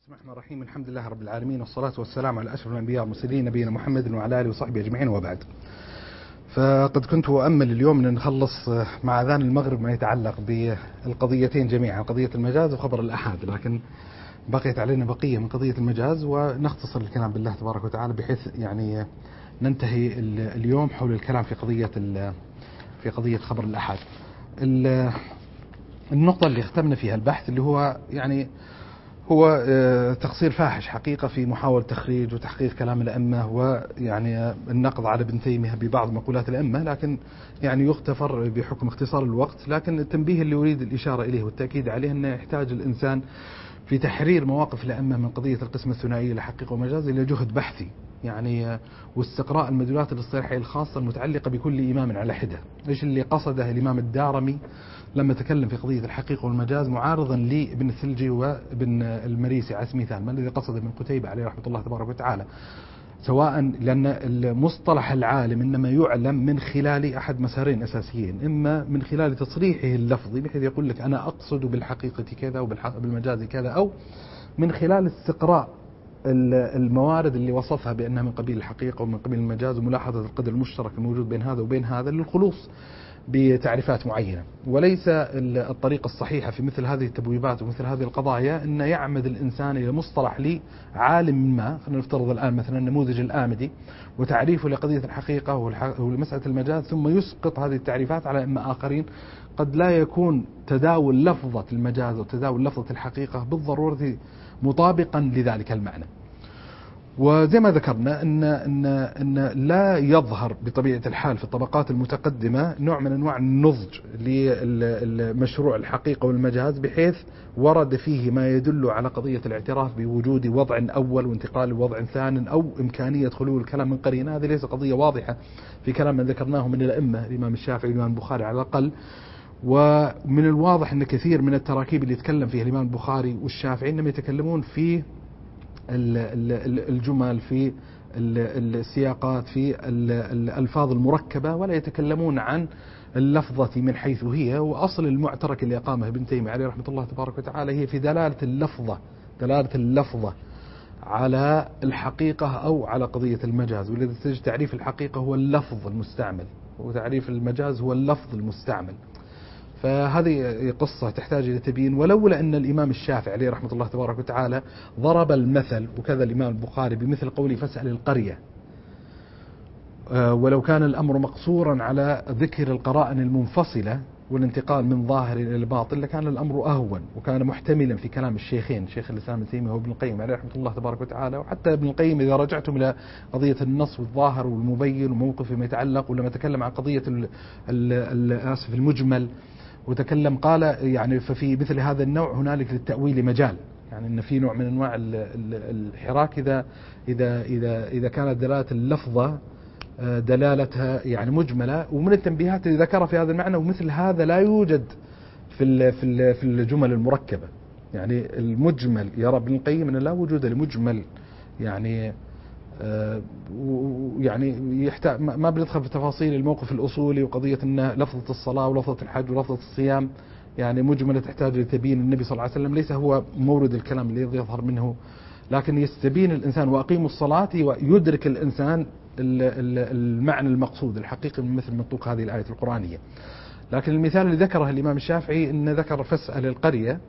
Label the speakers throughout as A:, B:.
A: بسم الله الرحمن الرحيم. الحمد لله رب العالمين، والصلاة والسلام على أشرف الأنبياء والمرسلين نبينا محمد وعلى آله وصحبه أجمعين، وبعد. فقد كنت أؤمل اليوم أن نخلص مع أذان المغرب ما يتعلق بالقضيتين جميعا، قضية المجاز وخبر الأحاد، لكن بقيت علينا بقية من قضية المجاز، ونختصر الكلام بالله تبارك وتعالى بحيث يعني ننتهي اليوم حول الكلام في قضية خبر الأحاد. النقطة اللي اختمنا فيها البحث اللي هو تقصير فاحش حقيقة في محاولة تخريج وتحقيق كلام الأئمة، ويعني النقض على ابن تيمية ببعض مقولات الأئمة، لكن يعني يغتفر بحكم اختصار الوقت. لكن التنبيه اللي أريد الإشارة إليه والتأكيد عليه أنه يحتاج الإنسان في تحرير مواقف الأئمة من قضية القسمة الثنائية لحقيقة ومجاز إلى جهد بحثي يعني، واستقراء المدلولات الاصطلاحية الخاصة المتعلقة بكل إمام على حدة. إيش اللي قصده الإمام الدارمي لما تكلم في قضية الحقيقة والمجاز معارضا لابن الثلجي وابن المريسي على سبيل المثال؟ ما الذي قصده ابن قتيبة عليه رحمة الله تبارك وتعالى؟ سواء لأن المصطلح العالم إنما يعلم من خلال أحد مسارين أساسيين، إما من خلال تصريحه اللفظي بحيث يقول لك أنا أقصد بالحقيقة كذا وبالمجاز كذا، أو من خلال استقراء الموارد اللي وصفها بأنها من قبيل الحقيقة ومن قبيل المجاز، وملاحظة القدر المشترك الموجود بين هذا وبين هذا للخلوص بتعريفات معينة. وليس الطريقة الصحيحة في مثل هذه التبويبات ومثل هذه القضايا أن يعمد الإنسان إلى مصطلح لعالم ما، خلينا نفترض الآن مثلا النموذج الآمدي وتعريفه لقضية الحقيقة ولمسألة المجاز، ثم يسقط هذه التعريفات على أئمة آخرين. قد لا يكون تداول لفظة المجاز وتداول لفظة الحقيقة بالضرورة مطابقا لذلك المعنى. وزي ما ذكرنا إن لا يظهر بطبيعة الحال في الطبقات المتقدمة نوع من أنواع النضج لمشروع الحقيقة والمجاز، بحيث ورد فيه ما يدل على قضية الاعتراف بوجود وضع أول وانتقال لوضع ثاني، أو إمكانية خلو الكلام من قرينة. هذه ليس قضية واضحة في كلام من ذكرناه من الأئمة، الإمام الشافعي والإمام البخاري على الأقل. ومن الواضح أن كثير من التراكيب اللي يتكلم فيها الإمام البخاري والشافعي إنما يتكلمون في الجمل، في السياقات، في الألفاظ المركبة، ولا يتكلمون عن اللفظة من حيث هي. وأصل المعترك اللي أقامه ابن تيمية عليه رحمة الله تبارك وتعالى هي في دلالة اللفظة على الحقيقة أو على قضية المجاز. والذي تجد تعريف الحقيقة هو اللفظ المستعمل، وتعريف المجاز هو اللفظ المستعمل. فهذه قصة تحتاج إلى تبيين. ولولا أن الإمام الشافعي عليه رحمة الله تبارك وتعالى ضرب المثل، وكذا الإمام البخاري، بمثل قوله فاسأل القرية، ولو كان الأمر مقصورا على ذكر القرائن المنفصلة والانتقال من ظاهر إلى الباطل لكان الأمر أهون، وكان محتملا في كلام الشيخين شيخ الإسلام ابن تيمية وابن القيم عليه رحمة الله تبارك وتعالى. وحتى ابن القيم إذا رجعتم إلى قضية النص والظاهر والمبين وموقف ما يتعلق، ولما تكلم عن قضية المجمل وتكلم قال يعني ففي مثل هذا النوع هنالك للتأويل مجال، يعني إن في نوع من أنواع الحراك إذا كانت دلالة اللفظة دلالتها يعني مجملة. ومن التنبيهات اللي ذكرها في هذا المعنى، ومثل هذا لا يوجد في الجمل المركبة. يعني المجمل يرى ابن القيم أن لا وجود لمجمل، يعني يعني يحتاج ما بندخل في تفاصيل الموقف الأصولي وقضية أن لفظة الصلاة ولفظة الحج ولفظة الصيام يعني مجملة تحتاج لتبيين. النبي صلى الله عليه وسلم ليس هو مورد الكلام الذي يظهر منه، لكن يستبين الإنسان وأقيموا الصلاة ويدرك الإنسان المعنى المقصود الحقيقي من مثل منطوق هذه الآية القرآنية. لكن المثال اللي ذكره الإمام الشافعي إن ذكر فاسأل القرية،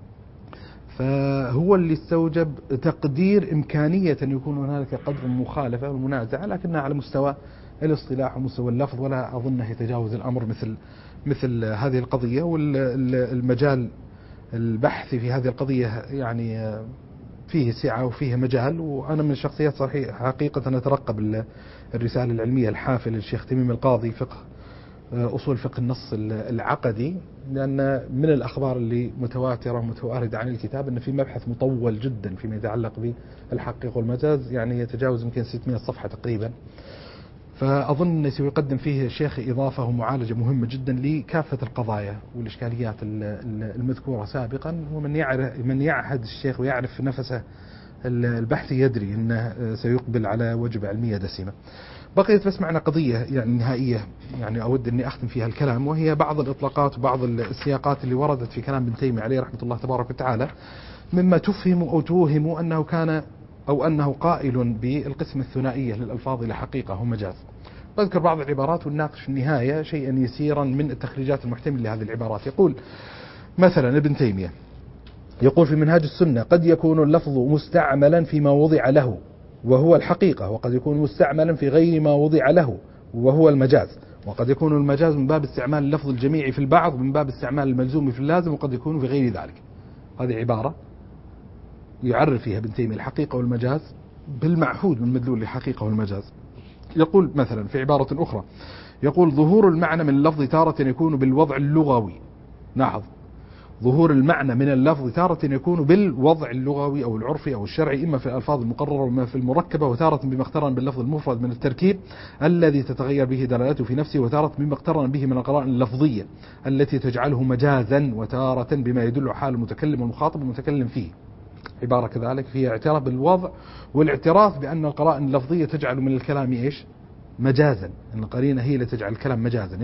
A: فهو اللي استوجب تقدير إمكانية أن يكون هنالك قدر مخالفة ومنازعة، لكنها على مستوى الاصطلاح ومستوى اللفظ، ولا أظنه يتجاوز الأمر مثل هذه القضية. والمجال البحث في هذه القضية يعني فيه سعة وفيه مجال. وأنا من الشخصيات حقيقة أترقب الرسالة العلمية الحافلة للشيخ تميم القاضي فقه أصول فقه النص العقدي، لأن من الأخبار اللي متواترة ومتواردة عن الكتاب أن في مبحث مطول جدا فيما يتعلق بالحقيقة والمجاز، يعني يتجاوز يمكن 600 صفحة تقريبا. فأظن أنه سيقدم فيه الشيخ إضافة ومعالجة مهمة جدا لكافة القضايا والإشكاليات المذكورة سابقا. ومن يعهد الشيخ ويعرف نفسه البحث يدري أنه سيقبل على وجبة علمية دسمة. بقيت بس معنا قضية يعني نهائية، يعني أود أني أختم فيها الكلام، وهي بعض الإطلاقات وبعض السياقات اللي وردت في كلام ابن تيمية عليه رحمة الله تبارك وتعالى، مما تفهم أو توهم أنه كان أو أنه قائل بالقسم الثنائية للألفاظ إلى حقيقة ومجاز. بذكر بعض العبارات ونناقش في النهاية شيئا يسيرا من التخريجات المحتملة لهذه العبارات. يقول مثلا ابن تيمية يقول في منهاج السنة: قد يكون اللفظ مستعملا فيما وضع له وهو الحقيقة، وقد يكون مستعملا في غير ما وضع له وهو المجاز، وقد يكون المجاز من باب استعمال اللفظ الجميعي في البعض من باب استعمال الملزوم في اللازم، وقد يكون في غير ذلك. هذه عبارة يعرف فيها ابن تيمية الحقيقة والمجاز بالمعهود من مدلول الحقيقة والمجاز. يقول مثلا في عبارة أخرى، يقول: ظهور المعنى من اللفظ تارة يكون بالوضع اللغوي. لاحظ، ظهور المعنى من اللفظ تارة يكون بالوضع اللغوي أو العرفي أو الشرعي، إما في الألفاظ المقررة وما في المركبة، وتارة بما اقترن باللفظ المفرد من التركيب الذي تتغير به دلالته في نفسه، وتارة بما اقترن به من القرائن اللفظية التي تجعله مجازا، وتارة بما يدل حال المتكلم والمخاطب والمتكلم فيه. عبارة كذلك فيها اعتراف بالوضع والاعتراف بأن القرائن اللفظية تجعل من الكلام إيش؟ مجازا، أن القرينة هي اللي تجعل الكلام مجازا.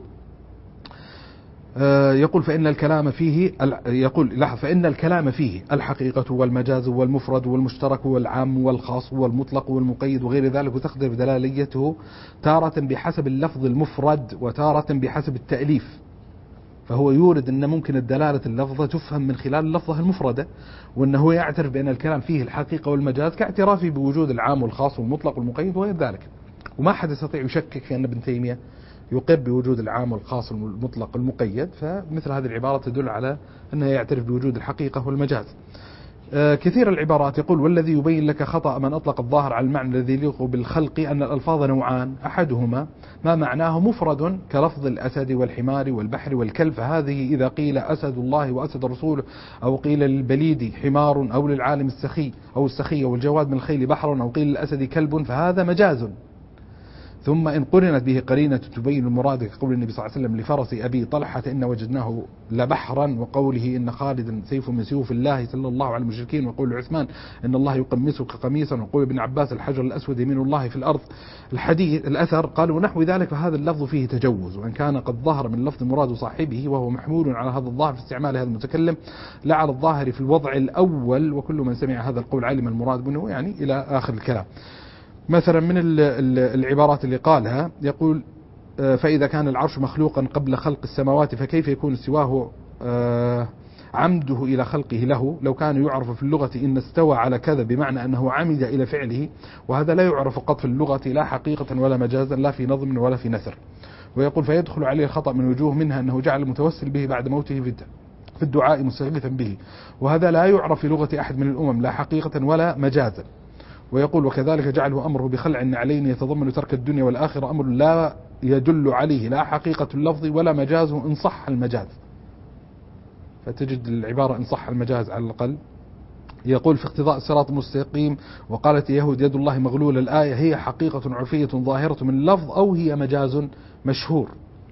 A: يقول فإن الكلام فيه لاحظ، فإن الكلام فيه الحقيقة والمجاز والمفرد والمشترك والعام والخاص والمطلق والمقيد وغير ذلك، وتقدر دلاليته تارة بحسب اللفظ المفرد وتارة بحسب التأليف. فهو يورد أن ممكن الدلالة اللفظة تفهم من خلال اللفظة المفردة، وأنه يعترف بأن الكلام فيه الحقيقة والمجاز كاعترافه بوجود العام والخاص والمطلق والمقيد وغير ذلك. وما حد يستطيع يشكك في أن ابن تيمية يقر بوجود العام والخاص والمطلق والمقيد، فمثل هذه العبارة تدل على أنه يعترف بوجود الحقيقة والمجاز. كثير العبارات يقول: والذي يبين لك خطأ من أطلق الظاهر على المعنى الذي يليق بالخلق أن الألفاظ نوعان، أحدهما ما معناه مفرد كلفظ الأسد والحمار والبحر والكلب، فهذه إذا قيل أسد الله وأسد رسوله، أو قيل للبليد حمار، أو للعالم السخي أو السخي والجواد من الخيل بحر، أو قيل للأسد كلب، فهذا مجاز. ثم إن قرنت به قرينة تبين المراد كقول النبي صلى الله عليه وسلم لفرس أبي طلحة: إن وجدناه لبحرا، وقوله إن خالدا سيف من سيوف الله صلى الله على المشركين، وقول عثمان: إن الله يقمسك قميصا، وقول ابن عباس: الحجر الأسود يمين الله في الأرض. الحديث الأثر قالوا نحو ذلك، فهذا اللفظ فيه تجوز، وإن كان قد ظهر من لفظ مراد صاحبه وهو محمول على هذا الظاهر في استعمال هذا المتكلم لا على الظاهر في الوضع الأول، وكل من سمع هذا القول علم المراد منه، يعني إلى آخر الكلام. مثلا من العبارات اللي قالها يقول: فإذا كان العرش مخلوقا قبل خلق السماوات فكيف يكون استواه عمده إلى خلقه له؟ لو كان يعرف في اللغة إن استوى على كذا بمعنى أنه عمد إلى فعله، وهذا لا يعرف قط في اللغة لا حقيقة ولا مجازا، لا في نظم ولا في نثر. ويقول: فيدخل عليه الخطأ من وجوه، منها أنه جعل المتوسل به بعد موته في الدعاء مستغيثا به، وهذا لا يعرف في لغة أحد من الأمم لا حقيقة ولا مجازا. ويقول: وكذلك جعله أمره بخلع النعلين يتضمن ترك الدنيا والآخرة أمر لا يدل عليه لا حقيقة اللفظ ولا مجازه إن صح المجاز. فتجد العبارة إن صح المجاز على الأقل. يقول: في اقتضاء الصراط المستقيم وقالت يهود يد الله مغلولة، الآية هي حقيقة عرفية ظاهرة من اللفظ أو هي مجاز مشهور.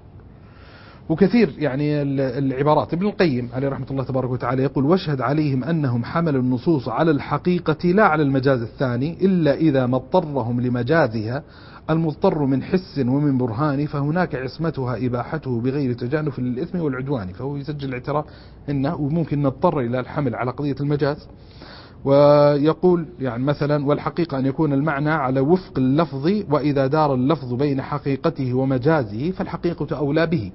A: وكثير يعني العبارات. ابن القيم عليه رحمة الله تبارك وتعالى يقول: واشهد عليهم أنهم حملوا النصوص على الحقيقة لا على المجاز الثاني، إلا إذا ما اضطرهم لمجازها المضطر من حس ومن برهان، فهناك عصمتها إباحته بغير تجانف للإثم والعدوان. فهو يسجل الاعتراف إنه ممكن نضطر إلى الحمل على قضية المجاز. ويقول يعني مثلا: والحقيقة أن يكون المعنى على وفق اللفظ، وإذا دار اللفظ بين حقيقته ومجازه فالحقيقة أولى به.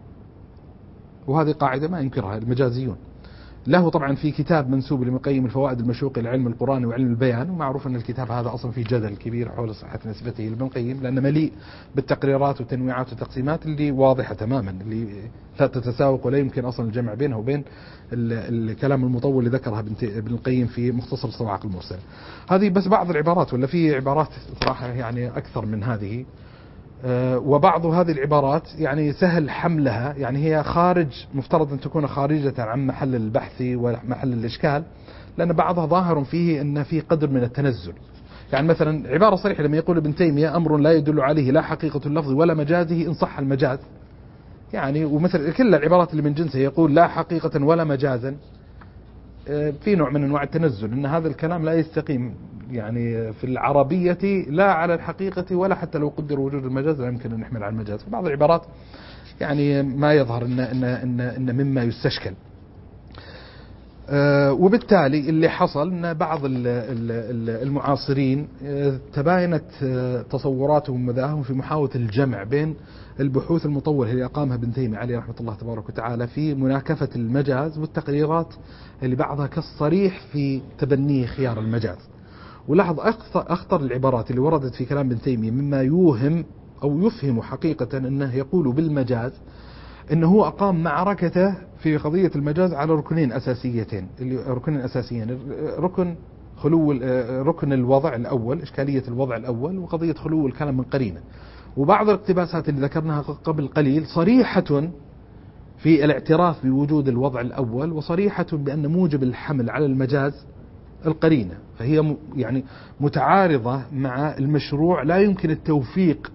A: وهذه قاعدة ما ينكرها المجازيون. له طبعا في كتاب منسوب لابن القيم الفوائد المشوق لعلم القرآن وعلم البيان، ومعروف أن الكتاب هذا أصلا فيه جدل كبير حول صحة نسبته لابن القيم، لأنه مليء بالتقريرات والتنويعات والتقسيمات اللي واضحة تماما، اللي لا تتساوق ولا يمكن أصلا الجمع بينها وبين الكلام المطول اللي ذكرها ابن القيم في مختصر الصواعق المرسلة. هذه بس بعض العبارات، ولا في عبارات صراحة يعني أكثر من هذه. وبعض هذه العبارات يعني سهل حملها، يعني هي مفترض أن تكون خارجة عن محل البحث ومحل الإشكال، لأن بعضها ظاهر فيه أن فيه قدر من التنزل. يعني مثلا عبارة صريحة لما يقول ابن تيمية: أمر لا يدل عليه لا حقيقة اللفظ ولا مجازه إن صح المجاز. يعني ومثل كل العبارات اللي من جنسه يقول لا حقيقة ولا مجازا، في نوع من أنواع التنزل، أن هذا الكلام لا يستقيم يعني في العربية لا على الحقيقة، ولا حتى لو قدر وجود المجاز لا يمكن أن نحمل على المجاز. في بعض العبارات يعني ما يظهر إن مما يستشكل. وبالتالي اللي حصل أن بعض المعاصرين تباينت تصوراتهم ومذاهبهم في محاولة الجمع بين البحوث المطولة اللي أقامها ابن تيمية عليه رحمة الله تبارك وتعالى في مناكفة المجاز والتقريرات اللي بعضها كالصريح في تبنيه خيار المجاز. ولاحظ أخطر العبارات اللي وردت في كلام ابن تيمية مما يوهم أو يفهم حقيقة أنه يقول بالمجاز أنه هو أقام معركته في قضية المجاز على ركنين أساسيتين، ركنين أساسيين، ركن الوضع الأول، إشكالية الوضع الأول، وقضية خلو الكلام من قرينة. وبعض الاقتباسات اللي ذكرناها قبل قليل صريحة في الاعتراف بوجود الوضع الأول، وصريحة بأن موجب الحمل على المجاز القرينة، فهي يعني متعارضة مع المشروع، لا يمكن التوفيق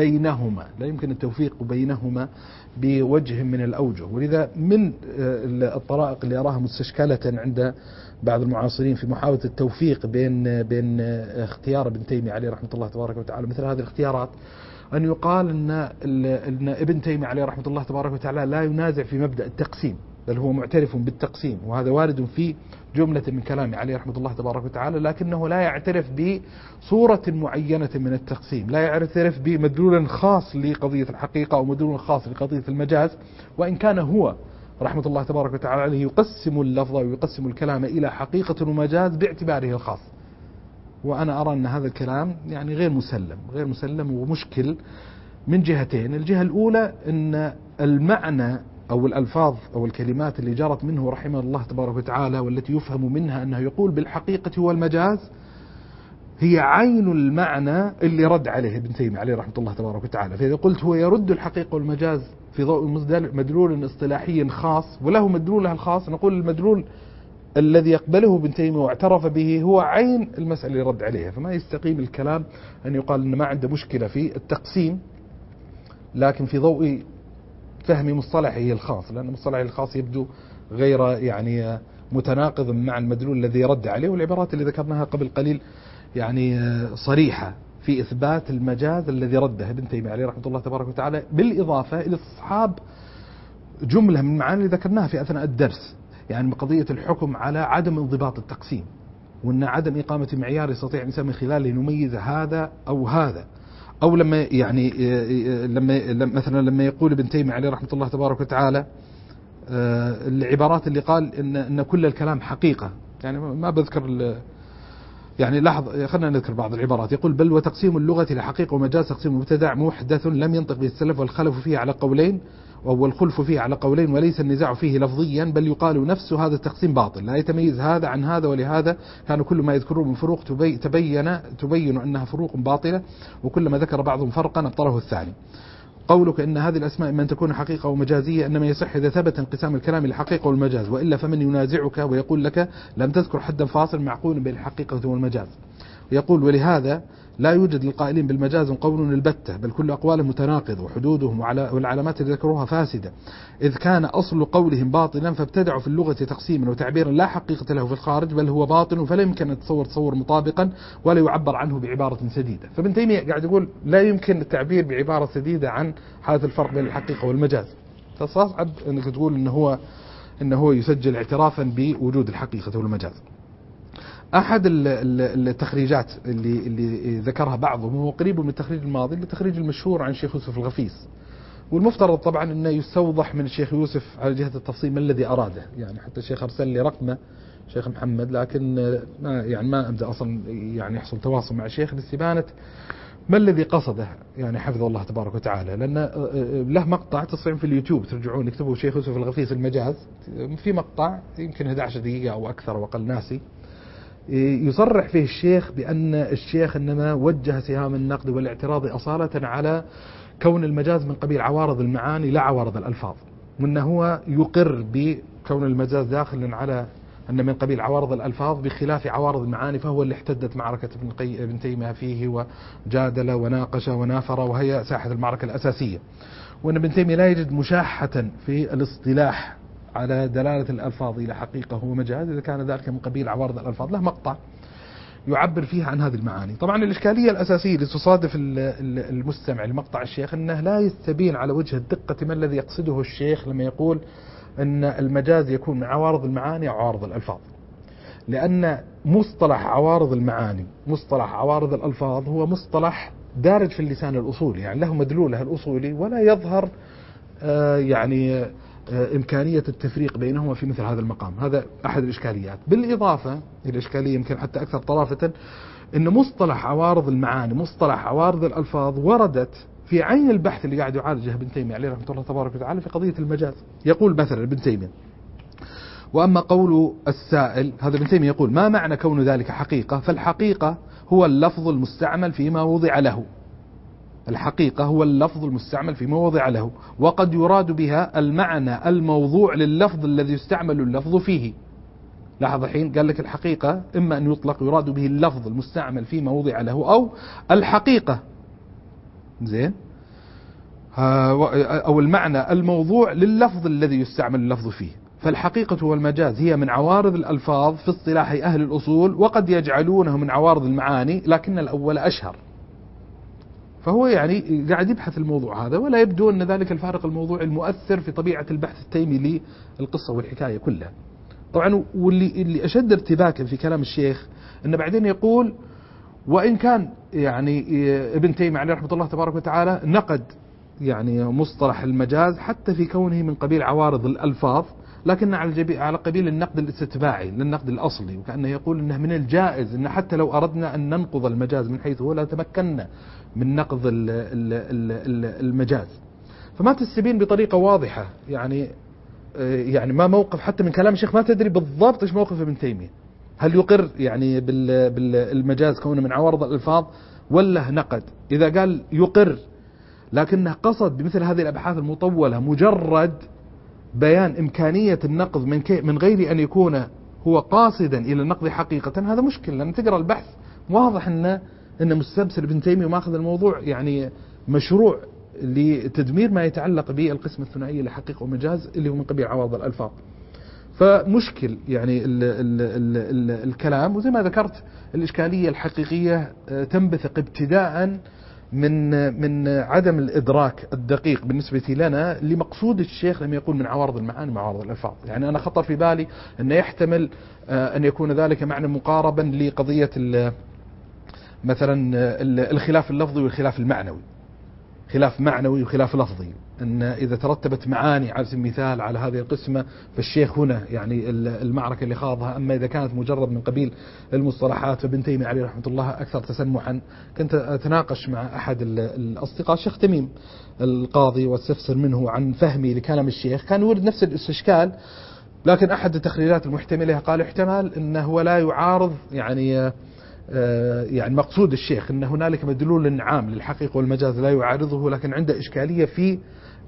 A: بينهما بوجه من الأوجه. ولذا من الطرائق اللي أراها مستشكلة عند بعض المعاصرين في محاولة التوفيق بين اختيار ابن تيمية عليه رحمة الله تبارك وتعالى مثل هذه الاختيارات، أن يقال أن ابن تيمية عليه رحمة الله تبارك وتعالى لا ينازع في مبدأ التقسيم، بل هو معترف بالتقسيم، وهذا وارد في جملة من كلامه عليه رحمة الله تبارك وتعالى، لكنه لا يعترف بصورة معينة من التقسيم، لا يعترف بمدلول خاص لقضية الحقيقة أو مدلول خاص لقضية المجاز، وإن كان هو رحمة الله تبارك وتعالى عليه يقسم اللفظ ويقسم الكلام إلى حقيقة ومجاز باعتباره الخاص. وأنا أرى أن هذا الكلام يعني غير مسلم ومشكل من جهتين. الجهة الأولى أن المعنى أو الألفاظ أو الكلمات اللي جرت منه رحمه الله تبارك وتعالى والتي يفهم منها أنه يقول بالحقيقة هو المجاز هي عين المعنى اللي رد عليه ابن تيمية عليه رحمة الله تبارك وتعالى. فإذا قلت هو يرد الحقيقة والمجاز في ضوء مدلول اصطلاحي خاص وله مدلوله الخاص، نقول المدلول الذي يقبله ابن تيمية واعترف به هو عين المسألة اللي رد عليها. فما يستقيم الكلام أن يقال أن ما عنده مشكلة في التقسيم لكن في ضوء فهم مصطلحه الخاص، لأن مصطلحه الخاص يبدو غير يعني متناقض مع المدلول الذي رد عليه. والعبارات اللي ذكرناها قبل قليل يعني صريحة في إثبات المجاز الذي رده ابن تيمية عليه رحمة الله تبارك وتعالى، بالإضافة إلى استصحاب جملة من المعاني اللي ذكرناها في أثناء الدرس، يعني بقضية الحكم على عدم انضباط التقسيم، وأن عدم إقامة معيار يستطيع الإنسان من خلاله يميز هذا أو هذا. أو لما يعني لما يقول ابن تيمية عليه رحمة الله تبارك وتعالى العبارات اللي قال إن كل الكلام حقيقة، يعني ما بذكر يعني لاحظ، خلينا نذكر بعض العبارات. يقول بل وتقسيم اللغة لحقيقة ومجاز تقسيم مبتدع محدث لم ينطق به السلف والخلف فيه على قولين والخلف فيه على قولين وليس النزاع فيه لفظيا، بل يقال نفس هذا التقسيم باطل لا يتميز هذا عن هذا، ولهذا كانوا كل ما يذكرون من فروق تبين أنها فروق باطلة، وكلما ذكر بعضهم فرقا أبطله الثاني. قولك إن هذه الأسماء إما أن تكون حقيقة ومجازية إنما يصح إذا ثبت انقسام الكلام إلى حقيقة والمجاز، وإلا فمن ينازعك ويقول لك لم تذكر حدا فاصل معقول بين الحقيقة والمجاز. يقول ولهذا لا يوجد للقائلين بالمجاز قول البتة، بل كل أقوالهم متناقض وحدودهم والعلامات اللي ذكروها فاسدة، إذ كان أصل قولهم باطلا فابتدعوا في اللغة تقسيما وتعبيرا لا حقيقة له في الخارج بل هو باطل، فلا يمكن أن تصور مطابقا ولا يعبر عنه بعبارة سديدة. فابن تيمية قاعد يقول لا يمكن التعبير بعبارة سديدة عن هذا الفرق بين الحقيقة والمجاز. فصعب أنك تقول إنه هو يسجل اعترافا بوجود الحقيقة والمجاز. أحد التخريجات اللي ذكرها بعضهم هو قريب من التخريج الماضي، التخريج المشهور عن الشيخ يوسف الغفيس، والمفترض طبعا أنه يستوضح من الشيخ يوسف على جهة التفصيل ما الذي أراده. يعني حتى الشيخ أرسل لي رقمه شيخ محمد، لكن ما أبدأ أصلا يعني يحصل تواصل مع الشيخ لاستبانة ما الذي قصده يعني حفظه الله تبارك وتعالى، لأن له مقطع تصفين في اليوتيوب ترجعون اكتبوا الشيخ يوسف الغفيس المجاز، في مقطع يمكن 11 دقيقة أو أكثر وأقل ناسي، يصرح فيه الشيخ بأن الشيخ إنما وجه سهام النقد والاعتراض أصالة على كون المجاز من قبيل عوارض المعاني لا عوارض الألفاظ، وأنه هو يقر بكون المجاز داخلا على أن من قبيل عوارض الألفاظ بخلاف عوارض المعاني، فهو اللي احتدت معركة ابن تيمية فيه وجادل وناقش ونافر، وهي ساحة المعركة الأساسية. وأن ابن تيمية لا يجد مشاحة في الاصطلاح على دلالة الألفاظ إلى حقيقة ومجاز إذا كان ذلك من قبيل عوارض الألفاظ. له مقطع يعبر فيها عن هذه المعاني. طبعا الإشكالية الأساسية اللي تصادف المستمع لمقطع الشيخ أنه لا يستبين على وجه الدقة ما الذي يقصده الشيخ لما يقول أن المجاز يكون من عوارض المعاني أو عوارض الألفاظ، لأن مصطلح عوارض المعاني مصطلح عوارض الألفاظ هو مصطلح دارج في اللسان الأصولي، يعني له مدلوله الأصولي ولا يظهر إمكانية التفريق بينهما في مثل هذا المقام. هذا أحد الإشكاليات. بالإضافة إلى إشكالية يمكن حتى أكثر طرافة، أن مصطلح عوارض المعاني مصطلح عوارض الألفاظ وردت في عين البحث اللي قاعد يعالجه ابن تيمية عليه رحمة الله تبارك وتعالى في قضية المجاز. يقول مثلا ابن تيمية: وأما قول السائل، هذا ابن تيمية يقول: ما معنى كون ذلك حقيقة؟ فالحقيقة هو اللفظ المستعمل فيما وضع له. الحقيقة هو اللفظ المستعمل فيما وضع له، وقد يراد بها المعنى الموضوع لللفظ الذي يستعمل اللفظ فيه. لاحظ الحين قال لك الحقيقة إما أن يطلق يراد به اللفظ المستعمل فيما وضع له، أو الحقيقة زين أو المعنى الموضوع لللفظ الذي يستعمل اللفظ فيه. فالحقيقة والمجاز هي من عوارض الألفاظ في اصطلاح أهل الأصول، وقد يجعلونه من عوارض المعاني، لكن الأول أشهر. فهو يعني قاعد يبحث الموضوع هذا، ولا يبدو أن ذلك الفارق الموضوعي المؤثر في طبيعة البحث التيمي للقصة والحكاية كلها. طبعا واللي أشد ارتباكا في كلام الشيخ أنه بعدين يقول: وإن كان يعني ابن تيمية عليه رحمة الله تبارك وتعالى نقد يعني مصطلح المجاز حتى في كونه من قبيل عوارض الألفاظ، لكن على قبيل النقد الاستتباعي للنقد الأصلي، وكأنه يقول أنه من الجائز أن حتى لو أردنا أن ننقض المجاز من حيث هو لا تمكنا من نقض المجاز. فما تستبين بطريقة واضحة يعني ما موقف حتى من كلام الشيخ، ما تدري بالضبط ايش موقف ابن تيمية. هل يقر يعني بالمجاز كونه من عوارض الألفاظ ولا نقد؟ إذا قال يقر لكنه قصد بمثل هذه الأبحاث المطولة مجرد بيان إمكانية النقض من غير أن يكون هو قاصدا إلى النقض حقيقة، هذا مشكل. لأن تقرأ البحث واضح أن مستبسل ابن تيمية وماخذ الموضوع يعني مشروع لتدمير ما يتعلق بالقسم الثنائي لحقيقة ومجاز اللي هو من قبيل عوارض الألفاظ. فمشكل يعني الكلام. وزي ما ذكرت الإشكالية الحقيقية تنبثق ابتداء من عدم الإدراك الدقيق بالنسبة لنا لمقصود الشيخ لما يقول من عوارض المعاني وعوارض الألفاظ. يعني أنا خطر في بالي أن يحتمل أن يكون ذلك معنى مقاربا لقضية مثلا الخلاف اللفظي والخلاف المعنوي، خلاف معنوي وخلاف لفظي، أن إذا ترتبت معاني على سبيل المثال على هذه القسمة فالشيخ هنا يعني المعركة اللي خاضها. أما إذا كانت مجرد من قبيل المصطلحات فابن تيمية عليه رحمة الله أكثر تسمحا. كنت أتناقش مع أحد الأصدقاء الشيخ تميم القاضي واستفسر منه عن فهمي لكلام الشيخ، كان يورد نفس الاستشكال، لكن أحد التخريرات المحتملة قال احتمال أنه لا يعارض يعني مقصود الشيخ أن هنالك مدلول عام للحقيقة والمجاز لا يعارضه، لكن عنده إشكالية في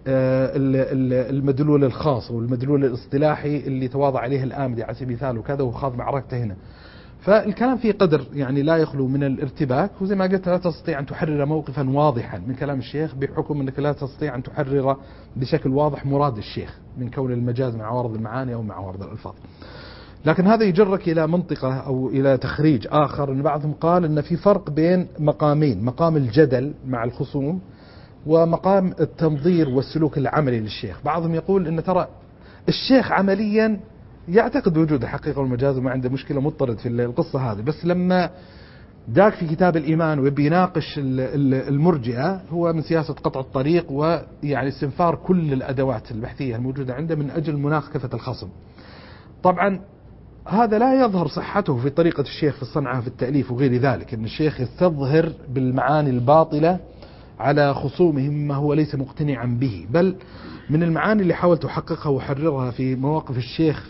A: المدلول الخاص والمدلول الاصطلاحي اللي تواضع عليه الآمدي على سبيل المثال وكذا، وخاض معركته هنا. فالكلام فيه قدر يعني لا يخلو من الارتباك. وزي ما قلت لا تستطيع أن تحرر موقفا واضحا من كلام الشيخ بحكم أنك لا تستطيع أن تحرر بشكل واضح مراد الشيخ من كون المجاز مع عوارض المعاني أو مع عوارض الألفاظ. لكن هذا يجرك إلى منطقة أو إلى تخريج آخر، أن بعضهم قال أن في فرق بين مقامين: مقام الجدل مع الخصوم ومقام التنظير والسلوك العملي للشيخ. بعضهم يقول أن ترى الشيخ عمليا يعتقد وجود الحقيقة والمجاز وما عنده مشكلة، مضطرد في القصة هذه، بس لما داك في كتاب الإيمان ويبي يناقش المرجئة هو من سياسة قطع الطريق ويعني استنفار كل الأدوات البحثية الموجودة عنده من أجل مناقشة الخصم. طبعا هذا لا يظهر صحته في طريقة الشيخ في الصنعة في التأليف وغير ذلك، أن الشيخ يستظهر بالمعاني الباطلة على خصومه مما هو ليس مقتنعا به، بل من المعاني اللي حاولت أحققها وأحررها في مواقف الشيخ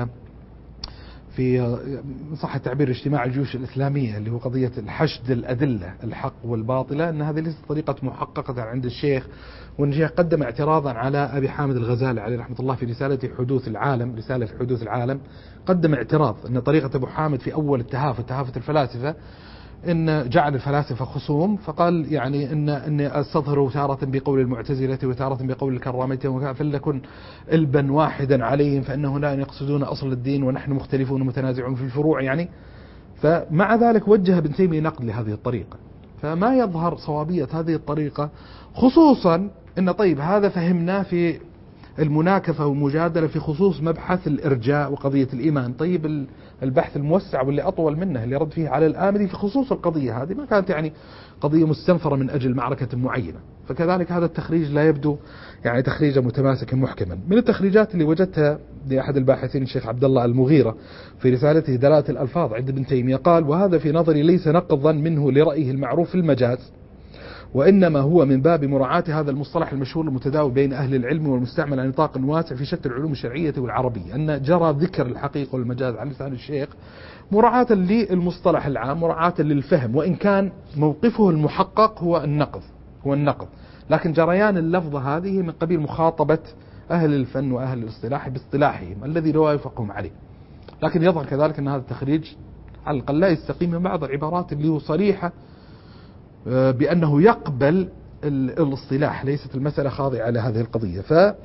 A: في صح التعبير اجتماع الجيوش الإسلامية، اللي هو قضية الحشد الأدلة الحق والباطلة، أن هذه ليست طريقة محققة عند الشيخ. وأن الشيخ قدم اعتراضا على أبي حامد الغزالي عليه رحمة الله في رسالة حدوث العالم، رسالة في حدوث العالم، قدم اعتراض أن طريقة أبو حامد في أول تهافت الفلاسفة إن جعل الفلاسفة خصوم، فقال يعني إن استظهروا تارة بقول المعتزلة وتارة بقول الكرامة، فلنكن إلبا واحدا عليهم فإنه لا يقصدون أصل الدين ونحن مختلفون متنازعون في الفروع يعني. فمع ذلك وجه ابن تيمية نقد لهذه الطريقة، فما يظهر صوابية هذه الطريقة، خصوصا أن طيب هذا فهمناه في المناكفة والمجادلة في خصوص مبحث الإرجاء وقضية الإيمان. طيب البحث الموسع واللي أطول منه اللي رد فيه على الآمدي في خصوص القضية هذه ما كانت يعني قضية مستنفرة من أجل معركة معينة، فكذلك هذا التخريج لا يبدو يعني تخريجا متماسكا محكما. من التخريجات اللي وجدتها لأحد الباحثين الشيخ عبد الله المغيرة في رسالته دلالة الألفاظ عند ابن تيمية قال: وهذا في نظري ليس نقضا منه لرأيه المعروف في المجاز، وإنما هو من باب مراعاة هذا المصطلح المشهور المتداول بين أهل العلم والمستعمل على نطاق واسع في شتى العلوم الشرعية والعربية، أن جرى ذكر الحقيقة والمجاز على لسان الشيخ مراعاة للمصطلح العام، مراعاة للفهم، وإن كان موقفه المحقق هو النقد، لكن جريان اللفظة هذه من قبيل مخاطبة أهل الفن وأهل الاصطلاح باصطلاحهم الذي لا يوافقهم عليه. لكن يظهر كذلك أن هذا التخريج على الأقل لا يستقيم من بعض العبارات اللي هو صريحة بأنه يقبل الاصطلاح، ليست المسألة خاضعة لهذه القضية.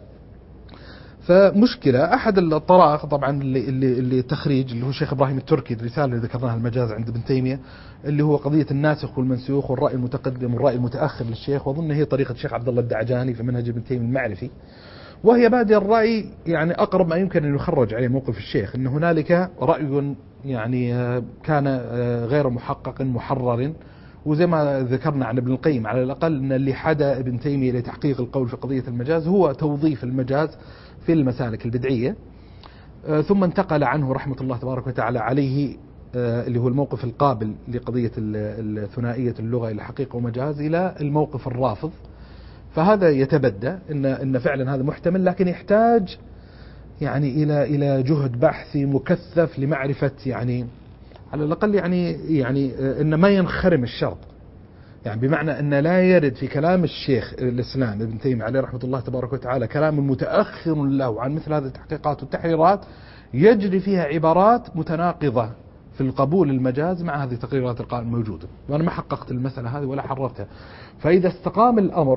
A: فمشكلة أحد الطرائق طبعا اللي تخريج اللي هو الشيخ إبراهيم التركي، الرسالة اللي ذكرناها المجاز عند ابن تيمية، اللي هو قضية الناسخ والمنسوخ والرأي المتقدم والرأي المتأخر للشيخ، وأظن هي طريقة الشيخ عبد الله الدعجاني في منهج ابن تيمية المعرفي، وهي بادئ الرأي يعني أقرب ما يمكن أن يخرج عليه موقف الشيخ، أن هنالك رأي يعني كان غير محقق محرر، وزي ما ذكرنا عن ابن القيم على الأقل أن اللي حدا ابن تيمية لتحقيق القول في قضية المجاز هو توظيف المجاز في المسالك البدعية، ثم انتقل عنه رحمة الله تبارك وتعالى عليه اللي هو الموقف القابل لقضية الثنائية اللغة إلى حقيقة ومجاز إلى الموقف الرافض. فهذا يتبدى إن فعلا هذا محتمل، لكن يحتاج يعني إلى جهد بحثي مكثف لمعرفة يعني على الأقل يعني إن ما ينخرم الشرط، يعني بمعنى أن لا يرد في كلام الشيخ الإسلام ابن تيمية عليه رحمة الله تبارك وتعالى كلام متأخر له عن مثل هذه التحقيقات والتحريرات يجري فيها عبارات متناقضة في القبول المجاز مع هذه التقريرات القائمة الموجودة، وأنا ما حققت المسألة هذه ولا حررتها. فإذا استقام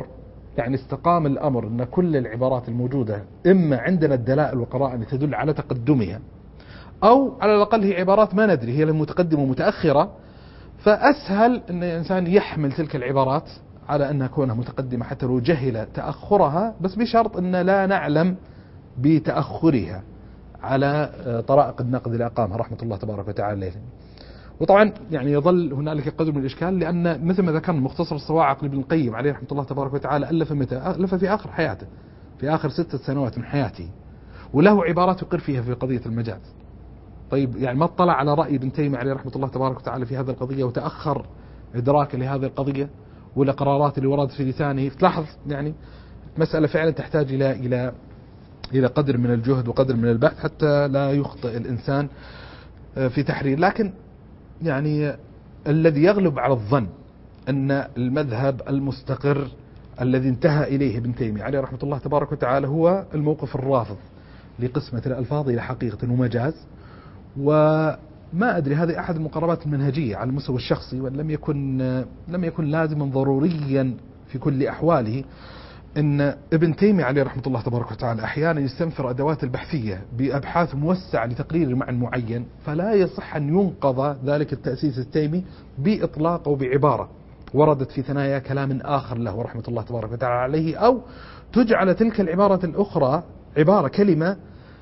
A: الأمر أن كل العبارات الموجودة إما عندنا الدلائل والقرائن تدل على تقدمها، أو على الأقل هي عبارات ما ندري هي المتقدمة ومتأخرة، فأسهل أن الإنسان يحمل تلك العبارات على أنها كونها متقدمة حتى لو جهل تأخرها، بس بشرط أن لا نعلم بتأخرها على طرائق النقد اللي أقامها رحمة الله تبارك وتعالى. وطبعا يعني يظل هنالك قدر من الإشكال، لأن مثل ما ذكرنا مختصر الصواعق لابن القيم عليه رحمة الله تبارك وتعالى ألف في آخر حياته، في آخر 6 سنوات من حياته، وله عبارات يقر فيها في قضية المجاز. طيب يعني ما اطلع على رأي ابن تيمية عليه رحمة الله تبارك وتعالى في هذه القضية وتأخر إدراكه لهذه القضية ولا قرارات اللي وردت في لسانه. تلاحظ يعني مسألة فعلا تحتاج إلى قدر من الجهد وقدر من البحث حتى لا يخطئ الإنسان في تحرير. لكن يعني الذي يغلب على الظن أن المذهب المستقر الذي انتهى إليه ابن تيمية عليه رحمة الله تبارك وتعالى هو الموقف الرافض لقسمة الألفاظ إلى حقيقة ومجاز. وما أدري هذه أحد المقاربات المنهجية على المستوى الشخصي، وأن لم يكن لازما ضروريا في كل أحواله أن ابن تيمية عليه رحمة الله تبارك وتعالى أحيانا يستنفر أدوات البحثية بأبحاث موسعة لتقرير معنى معين، فلا يصح أن ينقض ذلك التأسيس التيمي بإطلاق أو بعبارة وردت في ثنايا كلام آخر له رحمة الله تبارك وتعالى عليه، أو تجعل تلك العبارة الأخرى عبارة كلمة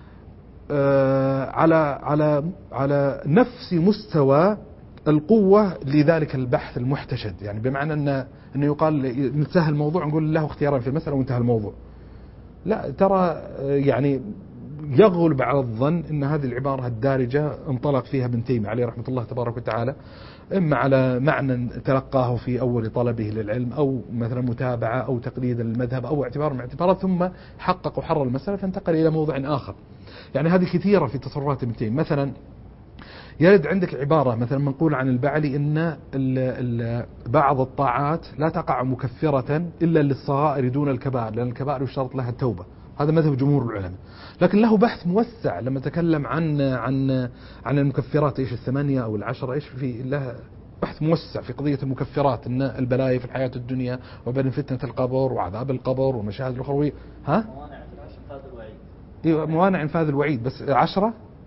A: على نفس مستوى القوة لذلك البحث المحتشد، يعني بمعنى أنه يقال انتهى الموضوع نقول له اختيارا في المسألة وانتهى الموضوع. لا، ترى يعني يغلب على الظن أن هذه العبارة الدارجة انطلق فيها ابن تيمية عليه رحمة الله تبارك وتعالى إما على معنى تلقاه في أول طلبه للعلم، أو مثلا متابعة أو تقليد المذهب أو اعتبار من اعتبارات، ثم حقق وحرر المسألة فانتقل إلى موضع آخر. يعني هذه كثيرة في تصرفات ابن تيمية. مثلا يرد عندك عبارة مثلا منقول عن البعلي إن بعض الطاعات لا تقع مكفرة إلا للصغائر دون الكبائر، لأن الكبائر يشترط لها التوبة. هذا مذهب جمهور العلماء، لكن له بحث موسع لما تكلم عن المكفرات، ايش 8 أو 10، ايش في له بحث موسع في قضية المكفرات، ان البلايا في الحياة الدنيا وبين فتنة القبر وعذاب القبر والمشاهد الأخروية. موانع انفاذ الوعيد. بس 10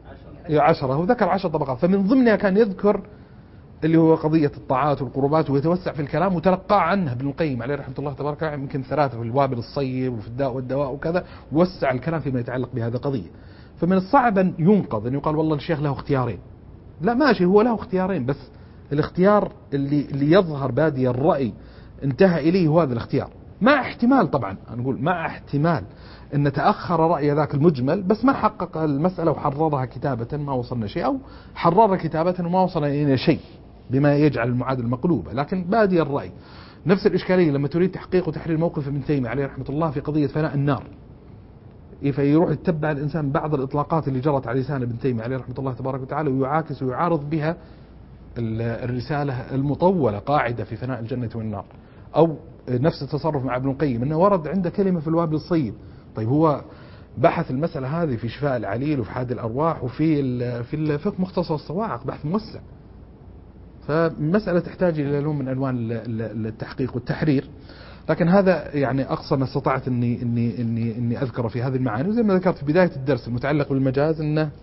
A: 10 وذكر 10 طبقات، فمن ضمنها كان يذكر اللي هو قضية الطاعات والقربات، ويتوسع في الكلام وتلقى عنه ابن القيم عليه رحمة الله تبارك وتعالى يمكن 3 في الوابل الصيب وفي الداء والدواء وكذا، ووسع الكلام فيما يتعلق بهذا القضية. فمن الصعب أن ينقض أن يقال والله الشيخ له اختيارين، لا ماشي هو له اختيارين، بس الاختيار اللي يظهر بادي الرأي انتهى إليه هو هذا الاختيار، مع احتمال طبعا نقول مع احتمال أن تأخر رأي ذاك المجمل بس ما حقق المسألة وحررها كتابة ما وصلنا شيء، أو حرر كتابة وما وصل إلينا شيء بما يجعل المعادلة مقلوبة. لكن بادي الرأي نفس الإشكالية لما تريد تحقيق وتحرير موقف ابن تيمية عليه رحمة الله في قضية فناء النار، فيروح يتبع الإنسان بعض الإطلاقات اللي جرت على لسان ابن تيمية عليه رحمة الله تبارك وتعالى ويعاكس ويعارض بها الرسالة المطولة قاعدة في فناء الجنة والنار، أو نفس التصرف مع ابن القيم أنه ورد عنده كلمة في الوابل الصيب. طيب هو بحث المسألة هذه في شفاء العليل وفي حاد الأرواح في الفقه مختصر الصواعق، بحث موسع. فمسألة تحتاج إلى نوع من أنواع التحقيق والتحرير، لكن هذا يعني أقصى ما استطعت إني أذكره في هذه المعاني. وزي ما ذكرت في بداية الدرس المتعلق بالمجاز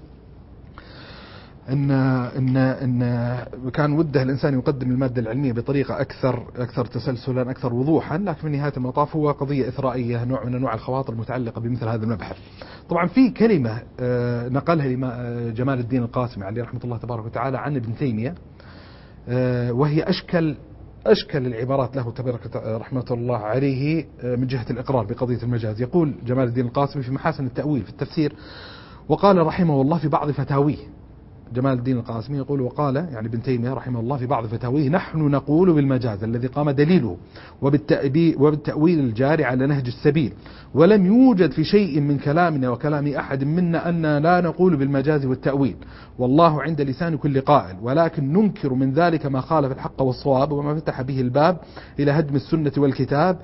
A: إن كان وده الإنسان يقدم المادة العلمية بطريقة أكثر تسلسلا أكثر وضوحا، لكن في نهاية المطاف هو قضية إثرائية، نوع من أنواع الخواطر المتعلقة بمثل هذا المبحث. طبعا في كلمة نقلها جمال الدين القاسمي عليه رحمة الله تبارك وتعالى عن ابن تيمية، وهي أشكل العبارات له تبارك رحمة الله عليه من جهة الإقرار بقضية المجاز. يقول جمال الدين القاسمي في محاسن التأويل في التفسير: وقال رحمه الله في بعض فتاويه، جمال الدين القاسمي يقول وقال يعني ابن تيمية رحمه الله في بعض فتاويه: نحن نقول بالمجاز الذي قام دليله وبالتأويل الجاري على نهج السبيل، ولم يوجد في شيء من كلامنا وكلام أحد منا أننا لا نقول بالمجاز والتأويل، والله عند لسان كل قائل، ولكن ننكر من ذلك ما خالف الحق والصواب وما فتح به الباب إلى هدم السنة والكتاب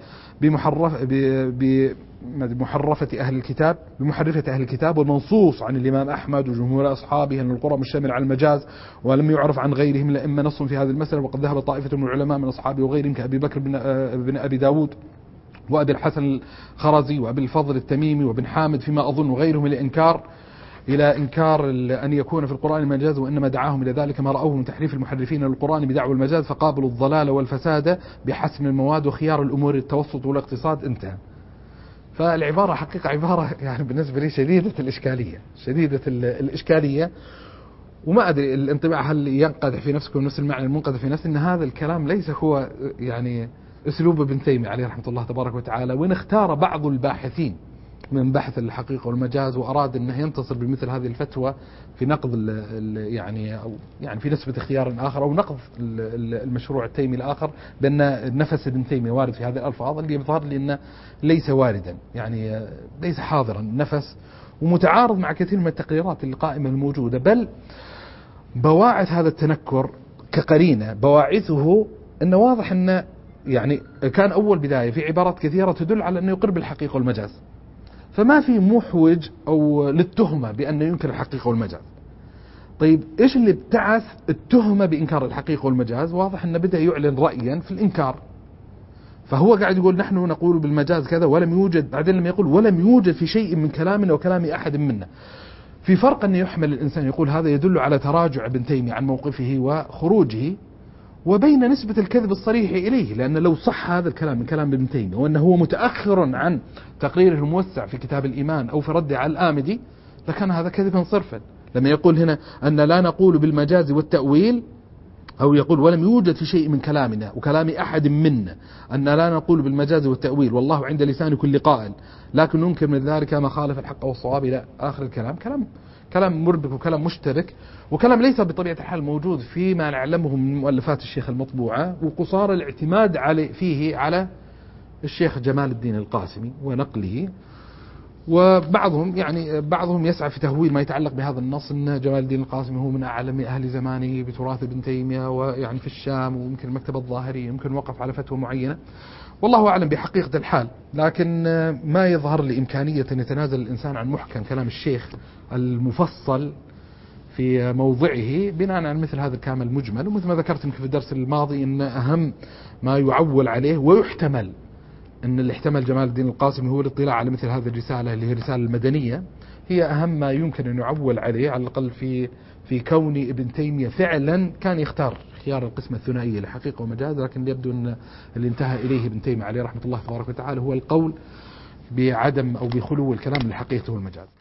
A: بمحرفة أهل الكتاب والمنصوص عن الإمام أحمد وجمهور أصحابه أن القرآن مشتمل على المجاز، ولم يعرف عن غيرهم لأما نص في هذه المسألة، وقد ذهب طائفة من العلماء من أصحابه وغيرهم كأبي بكر بن أبي داود وأبي الحسن الخرزي وأبي الفضل التميمي وابن حامد فيما أظن وغيرهم إلى إنكار أن يكون في القرآن المجاز، وإنما دعاهم إلى ذلك ما رأوه من تحريف المحرفين للقرآن بدعوى المجاز، فقابلوا الضلال والفساد بحسم المواد وخيار الأمور التوسط والاقتصاد. انتهى. فالعبارة حقيقة عبارة يعني بالنسبة لي شديدة الإشكالية، وما أدري الانطباع هل ينقدح في نفسكم نفس المعنى المنقدح في نفسي، أن هذا الكلام ليس هو يعني أسلوب ابن تيمية عليه رحمة الله تبارك وتعالى. وإن اختار بعض الباحثين من بحث الحقيقة والمجاز وأراد أنه ينتصر بمثل هذه الفتوى في نقض يعني في نسبة اختيار آخر أو نقض المشروع التيمي الآخر، بأن نفس ابن تيمية وارد في هذه الألفاظ، اللي يظهر لي أنه ليس واردا، يعني ليس حاضرا نفس، ومتعارض مع كثير من التقريرات القائمة الموجودة. بل بواعث هذا التنكر كقرينة بواعثه أنه واضح أنه يعني كان أول بداية في عبارات كثيرة تدل على أنه يقر بالحقيقة والمجاز، فما في محوج أو للتهمة بأنه ينكر الحقيقة والمجاز. طيب إيش اللي ابتعث التهمة بإنكار الحقيقة والمجاز؟ واضح أنه بدأ يعلن رأيا في الإنكار، فهو قاعد يقول نحن نقول بالمجاز كذا ولم يوجد، بعدين لما يقول ولم يوجد في شيء من كلامنا وكلام أحد منا. في فرق أن يحمل الإنسان يقول هذا يدل على تراجع ابن تيمية عن موقفه وخروجه، وبين نسبة الكذب الصريح إليه، لأن لو صح هذا الكلام من كلام ابن تيمية وأنه هو متأخر عن تقريره الموسع في كتاب الإيمان أو في رده على الآمدي، لكان هذا كذبا صرفا. لما يقول هنا أن لا نقول بالمجاز والتأويل، أو يقول ولم يوجد في شيء من كلامنا وكلام أحد منا أن لا نقول بالمجاز والتأويل، والله عند لسان كل قائل، لكن ننكر من ذلك ما خالف الحق والصواب إلى آخر الكلام. كلام مربك وكلام مشترك، وكلام ليس بطبيعة الحال موجود فيما نعلمه من مؤلفات الشيخ المطبوعة، وقصار الاعتماد فيه على الشيخ جمال الدين القاسمي ونقله. وبعضهم يسعى في تهويل ما يتعلق بهذا النص، أن جمال الدين القاسمي هو من أعلم أهل زمانه بتراث ابن تيمية، ويعني في الشام ويمكن المكتبة الظاهرية يمكن وقف على فتوى معينة، والله أعلم بحقيقة الحال. لكن ما يظهر لإمكانية أن يتنازل الإنسان عن محكم كلام الشيخ المفصل في موضعه بناء على مثل هذا الكلام المجمل. ومثل ما ذكرت في الدرس الماضي أن أهم ما يعول عليه ويحتمل أن اللي احتمل جمال الدين القاسمي هو الاطلاع على مثل هذه الرسالة اللي هي الرسالة المدنية هي أهم ما يمكن أن يعول عليه، على الأقل في كون ابن تيمية فعلا كان يختار خيار القسمة الثنائية لحقيقة ومجاز، لكن يبدو أن اللي انتهى إليه ابن تيمية عليه رحمة الله تبارك وتعالى هو القول بعدم أو بخلو الكلام لحقيقته والمجاز.